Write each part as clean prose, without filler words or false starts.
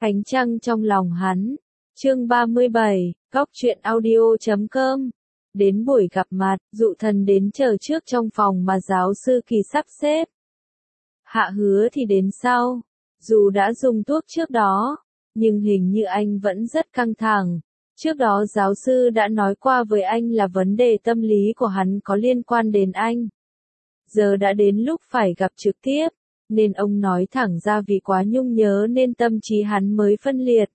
Ánh trăng trong lòng hắn. Chương 37, Góc truyện audio.com. Đến buổi gặp mặt, Dụ Thần đến chờ trước trong phòng mà giáo sư Kỳ sắp xếp. Hạ Hứa thì đến sau. Dù đã dùng thuốc trước đó, nhưng hình như anh vẫn rất căng thẳng. Trước đó giáo sư đã nói qua với anh là vấn đề tâm lý của hắn có liên quan đến anh. Giờ đã đến lúc phải gặp trực tiếp, nên ông nói thẳng ra vì quá nhung nhớ nên tâm trí hắn mới phân liệt.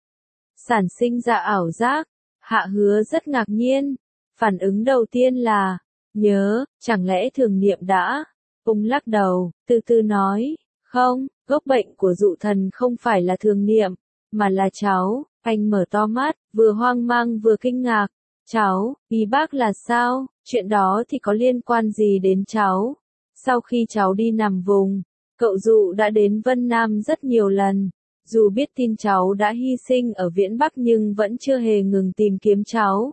Sản sinh ra ảo giác, Hạ Hứa rất ngạc nhiên. Phản ứng đầu tiên là, nhớ, chẳng lẽ Thường Niệm đã? Ông lắc đầu, từ từ nói, không, gốc bệnh của Dụ Thần không phải là Thường Niệm, mà là cháu. Anh mở to mắt, vừa hoang mang vừa kinh ngạc. Cháu, ý bác là sao? Chuyện đó thì có liên quan gì đến cháu? Sau khi cháu đi nằm vùng, cậu Dụ đã đến Vân Nam rất nhiều lần. Dù biết tin cháu đã hy sinh ở Viễn Bắc nhưng vẫn chưa hề ngừng tìm kiếm cháu.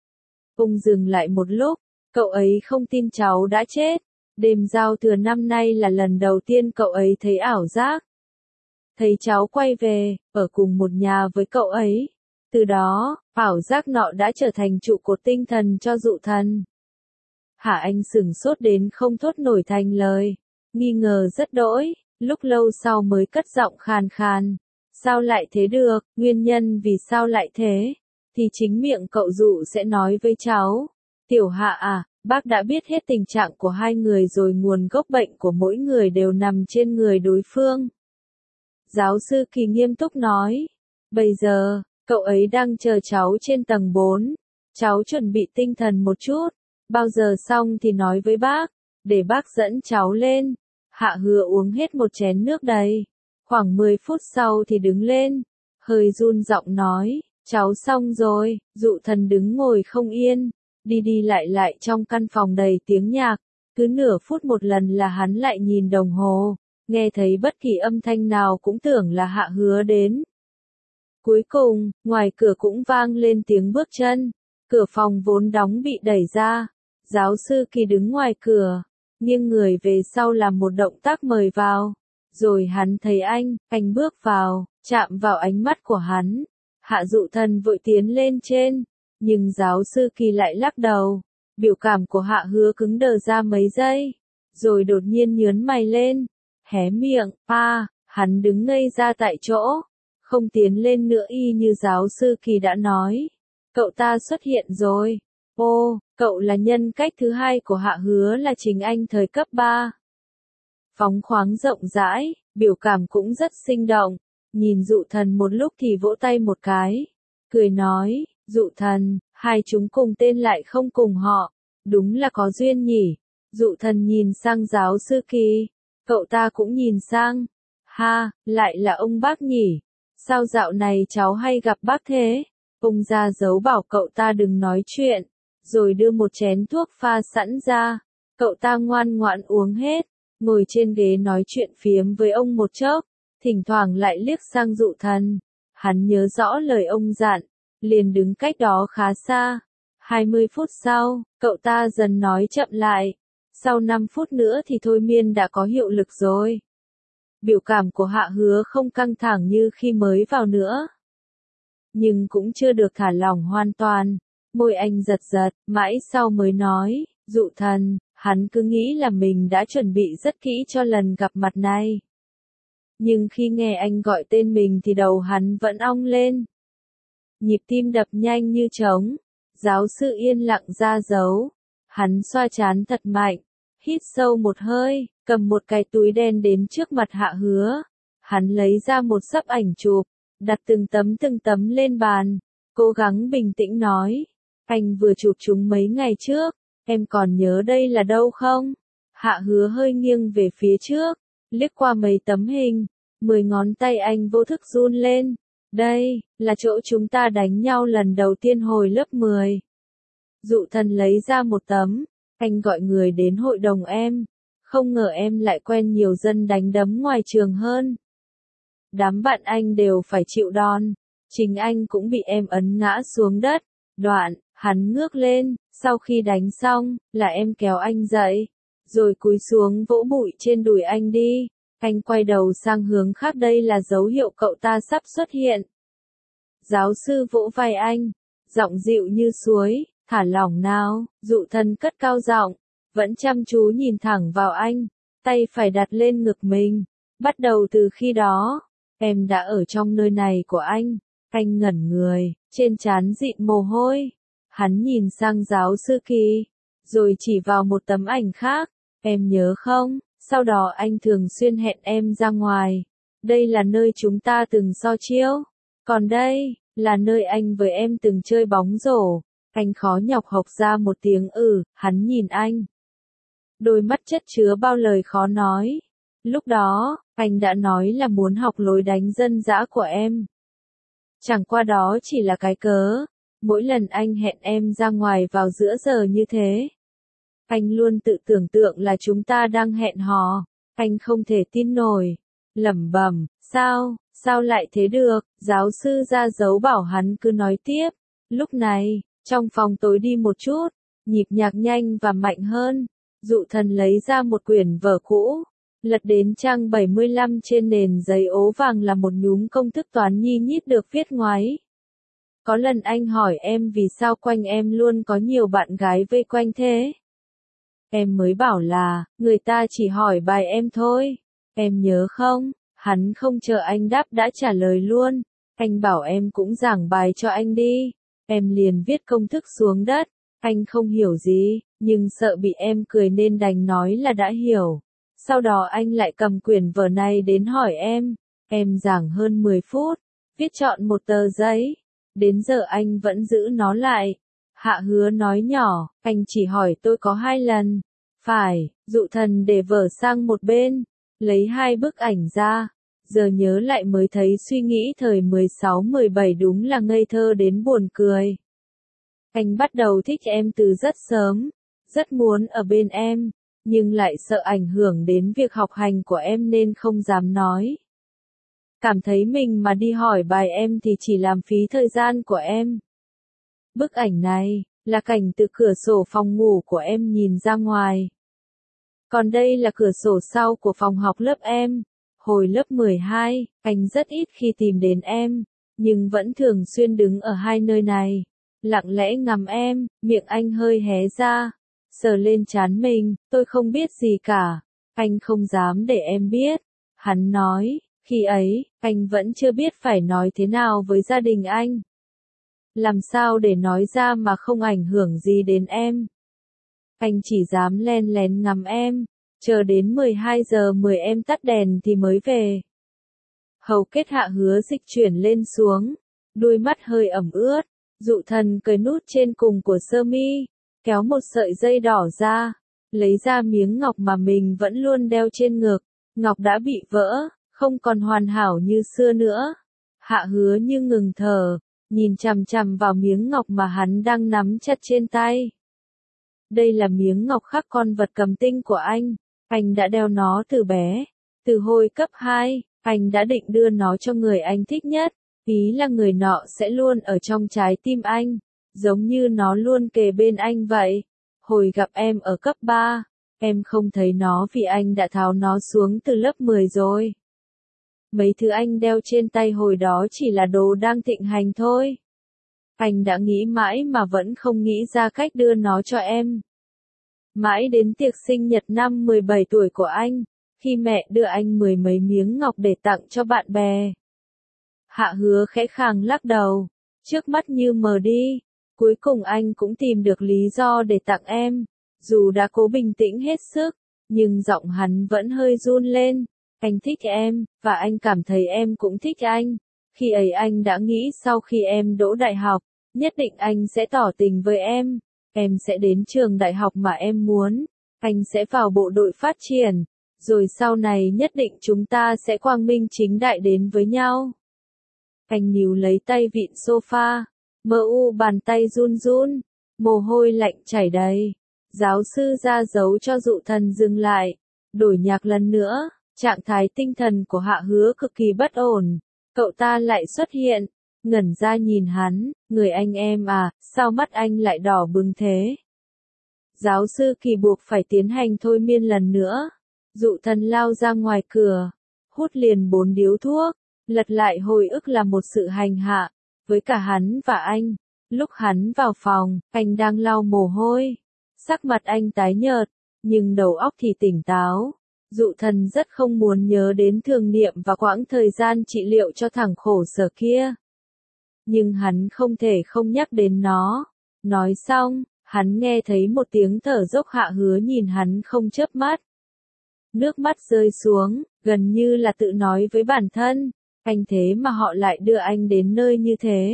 Ông dừng lại một lúc, cậu ấy không tin cháu đã chết. Đêm giao thừa năm nay là lần đầu tiên cậu ấy thấy ảo giác. Thấy cháu quay về, ở cùng một nhà với cậu ấy. Từ đó, ảo giác nọ đã trở thành trụ cột tinh thần cho Dụ Thần. Hạ Anh sửng sốt đến không thốt nổi thành lời. Nghi ngờ rất đỗi, lúc lâu sau mới cất giọng khàn khàn. Sao lại thế được, nguyên nhân vì sao lại thế? Thì chính miệng cậu Dụ sẽ nói với cháu. Tiểu Hạ à, bác đã biết hết tình trạng của hai người rồi, nguồn gốc bệnh của mỗi người đều nằm trên người đối phương. Giáo sư Kỳ nghiêm túc nói. Bây giờ, cậu ấy đang chờ cháu trên tầng 4. Cháu chuẩn bị tinh thần một chút. Bao giờ xong thì nói với bác, để bác dẫn cháu lên. Hạ Hứa uống hết một chén nước đầy. Khoảng 10 phút sau thì đứng lên. Hơi run giọng nói, cháu xong rồi. Dụ Thần đứng ngồi không yên. Đi đi lại trong căn phòng đầy tiếng nhạc. Cứ nửa phút một lần là hắn lại nhìn đồng hồ. Nghe thấy bất kỳ âm thanh nào cũng tưởng là Hạ Hứa đến. Cuối cùng, ngoài cửa cũng vang lên tiếng bước chân. Cửa phòng vốn đóng bị đẩy ra. Giáo sư Kỳ đứng ngoài cửa, nghiêng người về sau làm một động tác mời vào. Rồi hắn thấy anh bước vào, chạm vào ánh mắt của hắn. Hạ Dụ Thần vội tiến lên trên, nhưng giáo sư Kỳ lại lắc đầu. Biểu cảm của Hạ Hứa cứng đờ ra mấy giây, rồi đột nhiên nhướng mày lên, hé miệng, hắn đứng ngây ra tại chỗ, không tiến lên nữa y như giáo sư Kỳ đã nói. Cậu ta xuất hiện rồi. Ô, cậu là nhân cách thứ hai của Hạ Hứa, là chính anh thời cấp 3. Phóng khoáng rộng rãi, biểu cảm cũng rất sinh động. Nhìn Dụ Thần một lúc thì vỗ tay một cái. Cười nói, Dụ Thần, hai chúng cùng tên lại không cùng họ. Đúng là có duyên nhỉ. Dụ Thần nhìn sang giáo sư Kỳ. Cậu ta cũng nhìn sang. Ha, lại là ông bác nhỉ. Sao dạo này cháu hay gặp bác thế? Ông ra dấu bảo cậu ta đừng nói chuyện. Rồi đưa một chén thuốc pha sẵn ra. Cậu ta ngoan ngoãn uống hết. Ngồi trên ghế nói chuyện phiếm với ông một chốc. Thỉnh thoảng lại liếc sang Dụ Thần. Hắn nhớ rõ lời ông dặn. Liền đứng cách đó khá xa. 20 phút sau, cậu ta dần nói chậm lại. Sau 5 phút nữa thì thôi miên đã có hiệu lực rồi. Biểu cảm của Hạ Hứa không căng thẳng như khi mới vào nữa. Nhưng cũng chưa được thả lỏng hoàn toàn. Môi anh giật giật, mãi sau mới nói, Dụ Thần, hắn cứ nghĩ là mình đã chuẩn bị rất kỹ cho lần gặp mặt này. Nhưng khi nghe anh gọi tên mình thì đầu hắn vẫn ong lên. Nhịp tim đập nhanh như trống. Giáo sư yên lặng ra dấu. Hắn xoa trán thật mạnh. Hít sâu một hơi, cầm một cái túi đen đến trước mặt Hạ Hứa. Hắn lấy ra một xấp ảnh chụp, đặt từng tấm lên bàn. Cố gắng bình tĩnh nói. Anh vừa chụp chúng mấy ngày trước. Em còn nhớ đây là đâu không? Hạ Hứa hơi nghiêng về phía trước. Liếc qua mấy tấm hình. 10 ngón tay anh vô thức run lên. Đây, là chỗ chúng ta đánh nhau lần đầu tiên hồi lớp 10. Dụ Thần lấy ra một tấm. Anh gọi người đến hội đồng em. Không ngờ em lại quen nhiều dân đánh đấm ngoài trường hơn. Đám bạn anh đều phải chịu đòn. Chính anh cũng bị em ấn ngã xuống đất. Đoạn, hắn ngước lên. Sau khi đánh xong, là em kéo anh dậy. Rồi cúi xuống vỗ bụi trên đùi anh đi. Anh quay đầu sang hướng khác, đây là dấu hiệu cậu ta sắp xuất hiện. Giáo sư vỗ vai anh, giọng dịu như suối, thả lỏng nào, Dụ Thần cất cao giọng, vẫn chăm chú nhìn thẳng vào anh, tay phải đặt lên ngực mình. Bắt đầu từ khi đó, em đã ở trong nơi này của anh. Anh ngẩn người, trên trán dịn mồ hôi. Hắn nhìn sang giáo sư Kỳ, rồi chỉ vào một tấm ảnh khác. Em nhớ không, sau đó anh thường xuyên hẹn em ra ngoài. Đây là nơi chúng ta từng so chiếu. Còn đây, là nơi anh với em từng chơi bóng rổ. Anh khó nhọc học ra một tiếng hắn nhìn anh. Đôi mắt chất chứa bao lời khó nói. Lúc đó, anh đã nói là muốn học lối đánh dân dã của em. Chẳng qua đó chỉ là cái cớ. Mỗi lần anh hẹn em ra ngoài vào giữa giờ như thế, anh luôn tự tưởng tượng là chúng ta đang hẹn hò. Anh không thể tin nổi. Lẩm bẩm, sao lại thế được? Giáo sư ra dấu bảo hắn cứ nói tiếp. Lúc này, trong phòng tối đi một chút, nhịp nhạc nhanh và mạnh hơn. Dụ Thần lấy ra một quyển vở cũ, lật đến trang 75, trên nền giấy ố vàng là một nhúm công thức toán nhi nhít được viết ngoáy. Có lần anh hỏi em vì sao quanh em luôn có nhiều bạn gái vây quanh thế. Em mới bảo là, người ta chỉ hỏi bài em thôi. Em nhớ không? Hắn không chờ anh đáp đã trả lời luôn. Anh bảo em cũng giảng bài cho anh đi. Em liền viết công thức xuống đất. Anh không hiểu gì, nhưng sợ bị em cười nên đành nói là đã hiểu. Sau đó anh lại cầm quyển vở này đến hỏi em. Em giảng hơn 10 phút, viết trọn một tờ giấy. Đến giờ anh vẫn giữ nó lại. Hạ Hứa nói nhỏ, anh chỉ hỏi tôi có 2 lần. Phải, Dụ Thần để vở sang một bên, lấy 2 bức ảnh ra. Giờ nhớ lại mới thấy suy nghĩ thời 16-17 đúng là ngây thơ đến buồn cười. Anh bắt đầu thích em từ rất sớm, rất muốn ở bên em, nhưng lại sợ ảnh hưởng đến việc học hành của em nên không dám nói. Cảm thấy mình mà đi hỏi bài em thì chỉ làm phí thời gian của em. Bức ảnh này, là cảnh từ cửa sổ phòng ngủ của em nhìn ra ngoài. Còn đây là cửa sổ sau của phòng học lớp em. Hồi lớp 12, anh rất ít khi tìm đến em, nhưng vẫn thường xuyên đứng ở 2 nơi này. Lặng lẽ ngắm em, miệng anh hơi hé ra, sờ lên trán mình, tôi không biết gì cả. Anh không dám để em biết. Hắn nói, khi ấy, anh vẫn chưa biết phải nói thế nào với gia đình anh. Làm sao để nói ra mà không ảnh hưởng gì đến em. Anh chỉ dám len lén ngắm em, chờ đến 12 giờ 10 em tắt đèn thì mới về. Hầu kết Hạ Hứa dịch chuyển lên xuống, đôi mắt hơi ẩm ướt. Dụ Thần cởi nút trên cùng của sơ mi, kéo một sợi dây đỏ ra, lấy ra miếng ngọc mà mình vẫn luôn đeo trên ngực. Ngọc đã bị vỡ, không còn hoàn hảo như xưa nữa. Hạ Hứa như ngừng thở, nhìn chằm chằm vào miếng ngọc mà hắn đang nắm chặt trên tay. Đây là miếng ngọc khắc con vật cầm tinh của anh. Anh đã đeo nó từ bé. Từ hồi cấp 2, anh đã định đưa nó cho người anh thích nhất. Ý là người nọ sẽ luôn ở trong trái tim anh, giống như nó luôn kề bên anh vậy. Hồi gặp em ở cấp 3, em không thấy nó vì anh đã tháo nó xuống từ lớp 10 rồi. Mấy thứ anh đeo trên tay hồi đó chỉ là đồ đang thịnh hành thôi. Anh đã nghĩ mãi mà vẫn không nghĩ ra cách đưa nó cho em. Mãi đến tiệc sinh nhật năm 17 tuổi của anh, khi mẹ đưa anh 10 mấy miếng ngọc để tặng cho bạn bè. Hạ Hứa khẽ khàng lắc đầu, trước mắt như mờ đi. Cuối cùng anh cũng tìm được lý do để tặng em. Dù đã cố bình tĩnh hết sức, nhưng giọng hắn vẫn hơi run lên. Anh thích em, và anh cảm thấy em cũng thích anh. Khi ấy anh đã nghĩ sau khi em đỗ đại học, nhất định anh sẽ tỏ tình với em. Em sẽ đến trường đại học mà em muốn. Anh sẽ vào bộ đội phát triển. Rồi sau này nhất định chúng ta sẽ quang minh chính đại đến với nhau. Anh níu lấy tay vịn sofa, mờ u bàn tay run run, mồ hôi lạnh chảy đầy. Giáo sư ra dấu cho Dụ Thần dừng lại, đổi nhạc lần nữa. Trạng thái tinh thần của Hạ Hứa cực kỳ bất ổn. Cậu ta lại xuất hiện, ngẩn ra nhìn hắn, người anh em à, sao mắt anh lại đỏ bừng thế? Giáo sư Kỳ buộc phải tiến hành thôi miên lần nữa. Dụ thần lao ra ngoài cửa, hút liền 4 điếu thuốc, lật lại hồi ức là một sự hành hạ, với cả hắn và anh. Lúc hắn vào phòng, anh đang lau mồ hôi, sắc mặt anh tái nhợt, nhưng đầu óc thì tỉnh táo. Dụ thần rất không muốn nhớ đến Thường Niệm và quãng thời gian trị liệu cho thằng khổ sở kia. Nhưng hắn không thể không nhắc đến nó. Nói xong, hắn nghe thấy một tiếng thở dốc. Hạ Hứa nhìn hắn không chớp mắt. Nước mắt rơi xuống, gần như là tự nói với bản thân, anh thế mà họ lại đưa anh đến nơi như thế.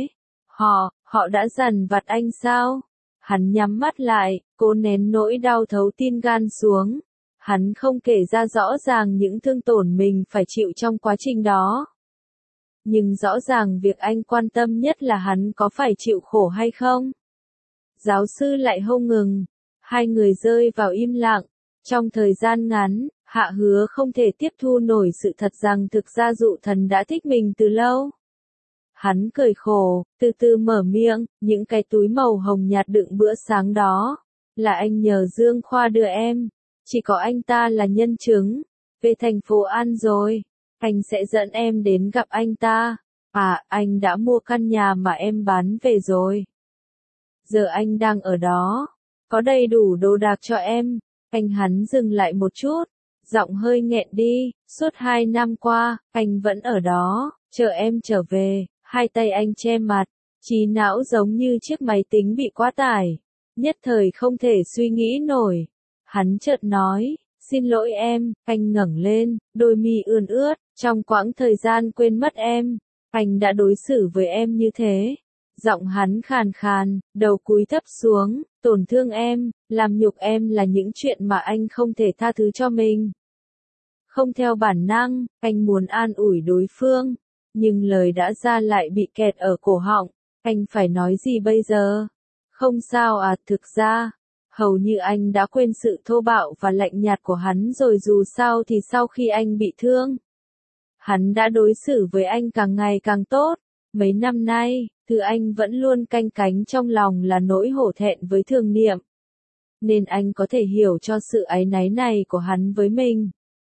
Họ đã dằn vặt anh sao? Hắn nhắm mắt lại, cố nén nỗi đau thấu tim gan xuống. Hắn không kể ra rõ ràng những thương tổn mình phải chịu trong quá trình đó. Nhưng rõ ràng việc anh quan tâm nhất là hắn có phải chịu khổ hay không. Giáo sư lại không ngừng. Hai người rơi vào im lặng. Trong thời gian ngắn, Hạ Hứa không thể tiếp thu nổi sự thật rằng thực ra Dụ Thần đã thích mình từ lâu. Hắn cười khổ, từ từ mở miệng, những cái túi màu hồng nhạt đựng bữa sáng đó, là anh nhờ Dương Khoa đưa em. Chỉ có anh ta là nhân chứng. Về thành phố An rồi, anh sẽ dẫn em đến gặp anh ta. À, anh đã mua căn nhà mà em bán về rồi. Giờ anh đang ở đó, có đầy đủ đồ đạc cho em. Hắn dừng lại một chút, giọng hơi nghẹn đi, suốt 2 năm qua, anh vẫn ở đó, chờ em trở về. Hai tay anh che mặt, trí não giống như chiếc máy tính bị quá tải, nhất thời không thể suy nghĩ nổi. Hắn chợt nói, xin lỗi em. Anh ngẩng lên, đôi mi ươn ướt, trong quãng thời gian quên mất em, anh đã đối xử với em như thế. Giọng hắn khàn khàn, đầu cúi thấp xuống, tổn thương em, làm nhục em là những chuyện mà anh không thể tha thứ cho mình. Không theo bản năng, anh muốn an ủi đối phương, nhưng lời đã ra lại bị kẹt ở cổ họng. Anh phải nói gì bây giờ? Không sao à, thực ra, hầu như anh đã quên sự thô bạo và lạnh nhạt của hắn rồi. Dù sao thì sau khi anh bị thương, hắn đã đối xử với anh càng ngày càng tốt. Mấy năm nay, thứ anh vẫn luôn canh cánh trong lòng là nỗi hổ thẹn với Thường Niệm. Nên anh có thể hiểu cho sự áy náy này của hắn với mình.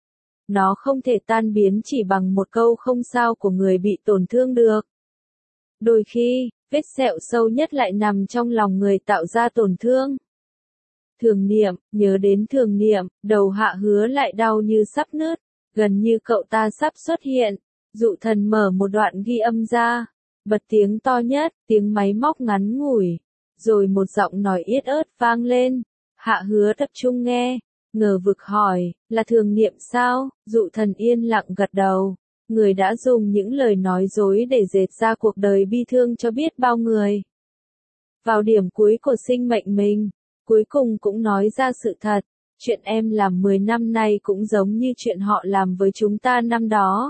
Nó không thể tan biến chỉ bằng một câu không sao của người bị tổn thương được. Đôi khi, vết sẹo sâu nhất lại nằm trong lòng người tạo ra tổn thương. Thường Niệm, nhớ đến Thường Niệm, đầu Hạ Hứa lại đau như sắp nứt, gần như cậu ta sắp xuất hiện. Dụ Thần mở một đoạn ghi âm ra, bật tiếng to nhất, tiếng máy móc ngắn ngủi, rồi một giọng nói yết ớt vang lên. Hạ Hứa tập trung nghe, ngờ vực hỏi, là Thường Niệm sao? Dụ Thần yên lặng gật đầu, người đã dùng những lời nói dối để dệt ra cuộc đời bi thương cho biết bao người. Vào điểm cuối của sinh mệnh mình, cuối cùng cũng nói ra sự thật, chuyện em làm 10 năm nay cũng giống như chuyện họ làm với chúng ta năm đó.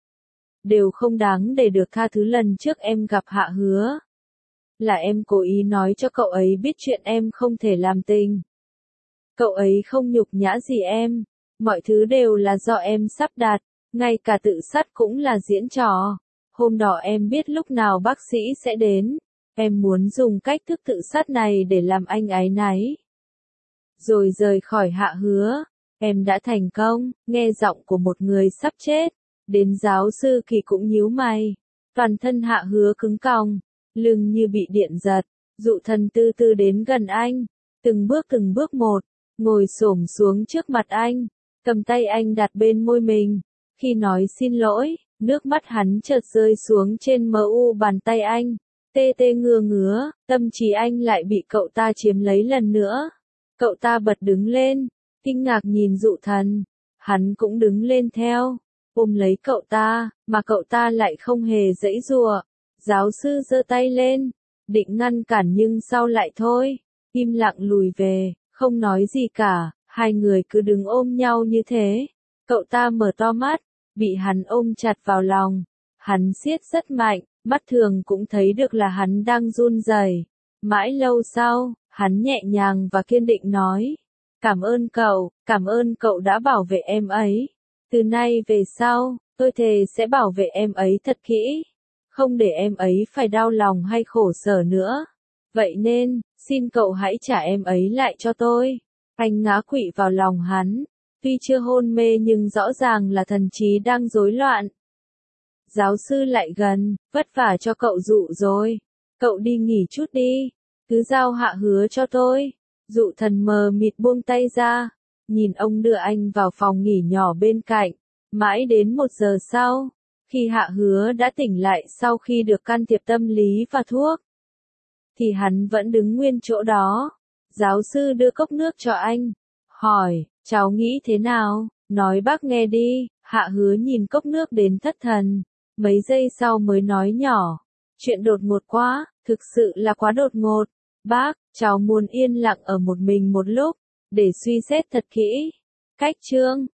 Đều không đáng để được tha thứ. Lần trước em gặp Hạ Hứa, là em cố ý nói cho cậu ấy biết chuyện em không thể làm tình. Cậu ấy không nhục nhã gì em, mọi thứ đều là do em sắp đặt, ngay cả tự sát cũng là diễn trò. Hôm đó em biết lúc nào bác sĩ sẽ đến, em muốn dùng cách thức tự sát này để làm anh áy náy. Rồi rời khỏi Hạ Hứa, em đã thành công. Nghe giọng của một người sắp chết, đến giáo sư Kỳ cũng nhíu mày. Toàn thân Hạ Hứa cứng còng, lưng như bị điện giật. Dụ Thần từ từ đến gần anh, từng bước một, ngồi xổm xuống trước mặt anh, cầm tay anh đặt bên môi mình. Khi nói xin lỗi, nước mắt hắn chợt rơi xuống trên mu bàn tay anh, tê tê ngứa ngứa, tâm trí anh lại bị cậu ta chiếm lấy lần nữa. Cậu ta bật đứng lên, kinh ngạc nhìn Dụ Thần, hắn cũng đứng lên theo, ôm lấy cậu ta, mà cậu ta lại không hề giãy giụa. Giáo sư giơ tay lên, định ngăn cản nhưng sau lại thôi, im lặng lùi về, không nói gì cả. Hai người cứ đứng ôm nhau như thế. Cậu ta mở to mắt, bị hắn ôm chặt vào lòng. Hắn siết rất mạnh, mắt thường cũng thấy được là hắn đang run rẩy. Mãi lâu sau, hắn nhẹ nhàng và kiên định nói, cảm ơn cậu đã bảo vệ em ấy. Từ nay về sau, tôi thề sẽ bảo vệ em ấy thật kỹ, không để em ấy phải đau lòng hay khổ sở nữa. Vậy nên, xin cậu hãy trả em ấy lại cho tôi. Anh ngã quỵ vào lòng hắn, Tuy chưa hôn mê nhưng rõ ràng là thần trí đang rối loạn. Giáo sư lại gần, vất vả cho cậu Dụ rồi. Cậu đi nghỉ chút đi, cứ giao Hạ Hứa cho tôi. Dụ thần mờ mịt buông tay ra, nhìn ông đưa anh vào phòng nghỉ nhỏ bên cạnh. Mãi đến 1 giờ sau, khi Hạ Hứa đã tỉnh lại sau khi được can thiệp tâm lý và thuốc, thì hắn vẫn đứng nguyên chỗ đó. Giáo sư đưa cốc nước cho anh, hỏi, cháu nghĩ thế nào? Nói bác nghe đi. Hạ Hứa nhìn cốc nước đến thất thần, mấy giây sau mới nói nhỏ, chuyện đột ngột quá, thực sự là quá đột ngột. Bác, cháu muốn yên lặng ở một mình một lúc, để suy xét thật kỹ. Cách chương